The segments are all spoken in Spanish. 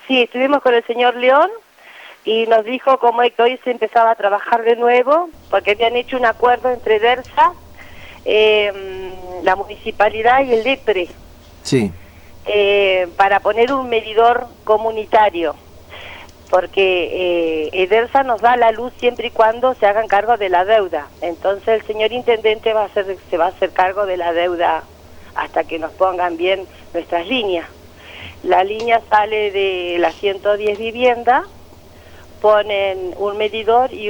Sí, estuvimos con el señor León y nos dijo cómo es que hoy se empezaba a trabajar de nuevo, porque habían hecho un acuerdo entre DERSA, la municipalidad y el DEPRE, Sí. para poner un medidor comunitario, porque DERSA nos da la luz siempre y cuando se hagan cargo de la deuda. Entonces el señor intendente se va a hacer cargo de la deuda hasta que nos pongan bien nuestras líneas. La línea sale de las 110 viviendas, ponen un medidor y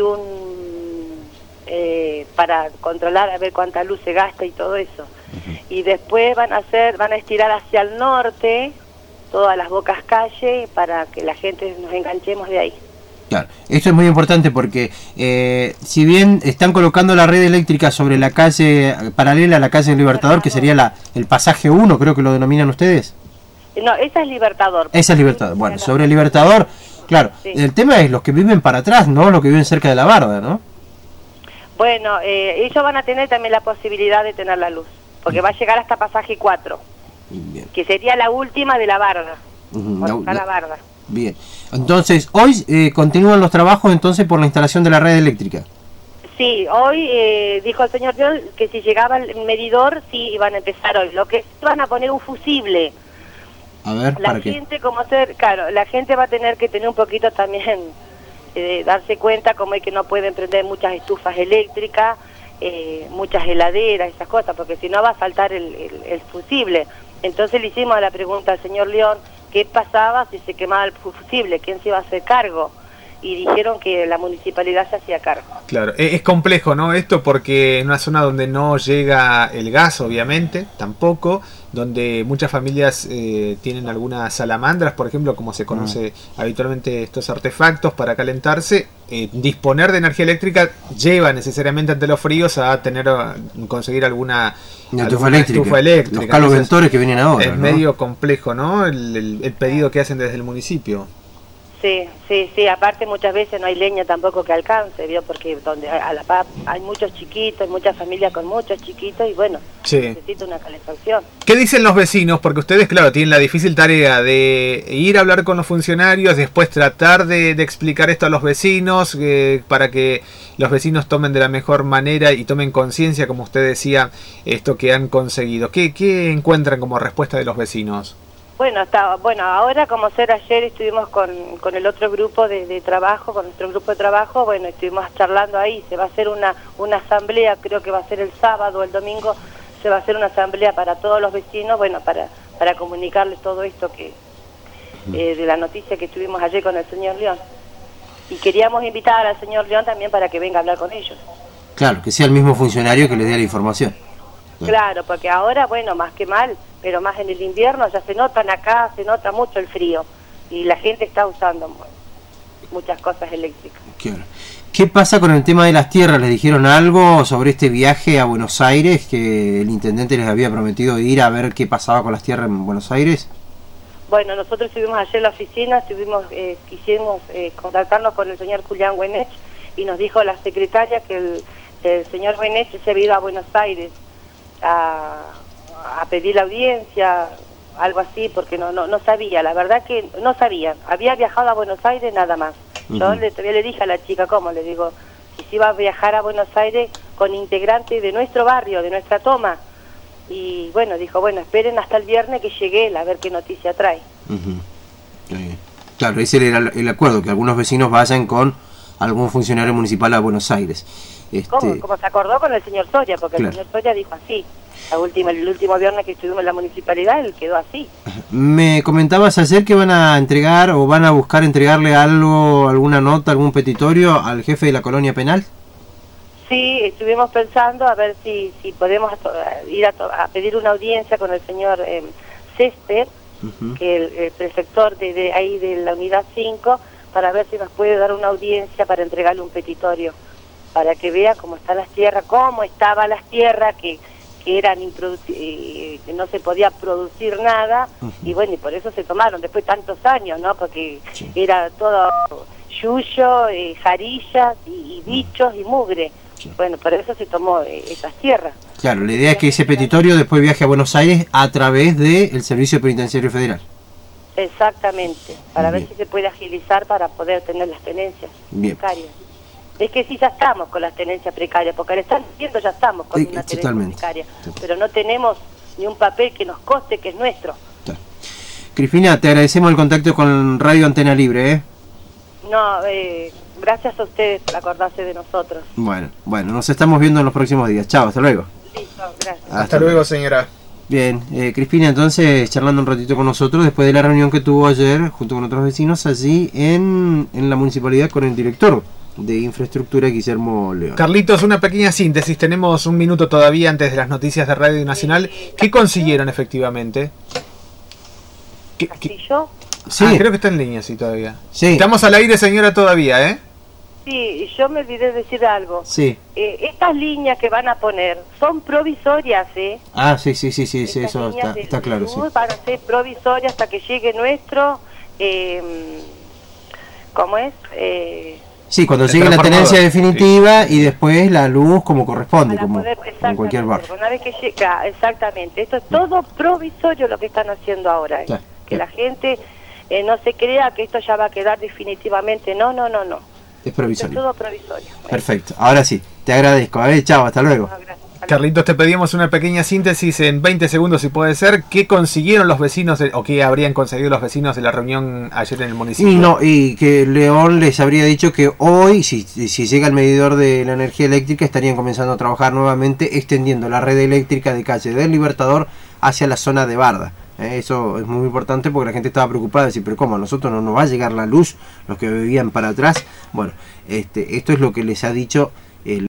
para controlar a ver cuánta luz se gasta y todo eso. Y después van a estirar hacia el norte todas las bocas calle para que la gente nos enganchemos de ahí. Claro, esto es muy importante porque si bien están colocando la red eléctrica sobre la calle paralela a la calle del Libertador, que sería el pasaje 1, creo que lo denominan ustedes. No, esa es Libertador. Esa es Libertador. Bueno, sobre el Libertador, claro, sí. El tema es los que viven para atrás, ¿no? Los que viven cerca de la barda, ¿no? Bueno, ellos van a tener también la posibilidad de tener la luz, porque va a llegar hasta pasaje 4, bien, que sería la última de la barda. La barda. Bien, entonces, hoy continúan los trabajos entonces por la instalación de la red eléctrica. Sí, hoy dijo el señor Dios que si llegaba el medidor, sí iban a empezar hoy. Lo que van a poner un fusible. A ver, la gente, claro, la gente va a tener que tener un poquito también, darse cuenta como es que no pueden prender muchas estufas eléctricas, muchas heladeras, esas cosas, porque si no va a saltar el fusible. Entonces le hicimos la pregunta al señor León, ¿qué pasaba si se quemaba el fusible? ¿Quién se iba a hacer cargo? Y dijeron que la municipalidad se hacía cargo. Claro, es complejo, ¿no? Esto porque en una zona donde no llega el gas, obviamente, tampoco, donde muchas familias tienen algunas salamandras, por ejemplo, como se conoce habitualmente estos artefactos para calentarse, disponer de energía eléctrica lleva necesariamente ante los fríos a conseguir alguna estufa eléctrica. Los caloventores que vienen ahora, es, ¿no? medio complejo, ¿no? El pedido que hacen desde el municipio. Sí, aparte muchas veces no hay leña tampoco que alcance, ¿vio? Porque donde a la paz hay muchos chiquitos, muchas familias con muchos chiquitos y bueno, necesita una calefacción. ¿Qué dicen los vecinos? Porque ustedes, claro, tienen la difícil tarea de ir a hablar con los funcionarios, después tratar de explicar esto a los vecinos, para que los vecinos tomen de la mejor manera y tomen conciencia, como usted decía, esto que han conseguido. ¿Qué encuentran como respuesta de los vecinos? Bueno, ahora como ayer estuvimos con el otro grupo de trabajo, con nuestro grupo de trabajo, bueno, estuvimos charlando ahí, se va a hacer una asamblea, creo que va a ser el sábado o el domingo, se va a hacer una asamblea para todos los vecinos, bueno, para comunicarles todo esto de la noticia que tuvimos ayer con el señor León. Y queríamos invitar al señor León también para que venga a hablar con ellos. Claro, que sea el mismo funcionario que les dé la información. Claro, porque ahora, bueno, más que mal, pero más en el invierno ya se nota mucho el frío y la gente está usando muchas cosas eléctricas. Claro. ¿Qué pasa con el tema de las tierras? ¿Les dijeron algo sobre este viaje a Buenos Aires que el intendente les había prometido ir a ver qué pasaba con las tierras en Buenos Aires? Bueno, nosotros estuvimos ayer en la oficina, quisimos contactarnos con el señor Julián Güenech y nos dijo la secretaria que el señor Güenech se había ido a Buenos Aires a pedir la audiencia, algo así, porque no sabía, la verdad que no sabía, había viajado a Buenos Aires nada más. Yo todavía le dije a la chica, ¿cómo? Le digo, si se iba a viajar a Buenos Aires con integrantes de nuestro barrio, de nuestra toma, y bueno, dijo, bueno, esperen hasta el viernes que llegue a ver qué noticia trae. Claro, ese era el acuerdo, que algunos vecinos vayan con algún funcionario municipal a Buenos Aires. Como se acordó con el señor Soria, porque claro, el señor Soria dijo así. El último viernes que estuvimos en la municipalidad, él quedó así. Me comentabas ayer que van a entregar o van a buscar entregarle algo, alguna nota, algún petitorio al jefe de la colonia penal. Sí, estuvimos pensando a ver si podemos ir a pedir una audiencia con el señor Césped, que el prefector de ahí de la unidad 5, para ver si nos puede dar una audiencia para entregarle un petitorio, para que vea cómo están las tierras, cómo estaban las tierras, que eran que no se podía producir nada, y bueno, y por eso se tomaron después tantos años, ¿no? Porque era todo yuyo, jarillas y bichos y mugre. Bueno, por eso se tomó esas tierras. Claro, la idea es que ese petitorio después viaje a Buenos Aires a través del Servicio Penitenciario Federal. Exactamente, para Bien. ver si se puede agilizar para poder tener las tenencias Bien. precarias. Es que sí, ya estamos con las tenencias precarias, porque al estar viendo ya estamos con una tenencia totalmente. precaria, pero no tenemos ni un papel que nos coste que es nuestro. Cristina, te agradecemos el contacto con Radio Antena Libre, ¿eh? No, gracias a ustedes por acordarse de nosotros. Bueno, nos estamos viendo en los próximos días. Chao, hasta luego. Listo, gracias. Hasta luego, señora. Bien, Cristina, entonces charlando un ratito con nosotros después de la reunión que tuvo ayer junto con otros vecinos allí en la municipalidad con el director de infraestructura, Guillermo León. Carlitos, una pequeña síntesis. Tenemos un minuto todavía antes de las noticias de Radio Nacional. ¿Qué consiguieron efectivamente? ¿Castillo? Sí, creo que está en línea, sí, todavía. Sí. Estamos al aire, señora, todavía, ¿eh? Sí, yo me olvidé de decir algo. sí. Estas líneas que van a poner son provisorias, ¿eh? Ah, sí, Estas eso líneas está de claro, luz sí. van a ser provisorias hasta que llegue nuestro... ¿cómo es? Sí, cuando El llegue la transformador, tenencia definitiva y después la luz como corresponde, Para como poder, en cualquier bar. una vez que llega, exactamente. Esto es todo provisorio lo que están haciendo ahora. Sí, Que sí. la gente no se crea que esto ya va a quedar definitivamente. No. Es Esto es provisorio. todo provisorio. Perfecto, ahora sí, te agradezco. Chao, hasta luego. No, gracias. Carlitos, te pedimos una pequeña síntesis en 20 segundos, si puede ser. ¿Qué consiguieron los vecinos o qué habrían conseguido los vecinos de la reunión ayer en el municipio? Y que León les habría dicho que hoy, si llega el medidor de la energía eléctrica, estarían comenzando a trabajar nuevamente extendiendo la red eléctrica de calle del Libertador hacia la zona de Barda. Eso es muy importante porque la gente estaba preocupada de decir, pero ¿cómo? ¿A nosotros no nos va a llegar la luz? Los que vivían para atrás. Bueno, esto es lo que les ha dicho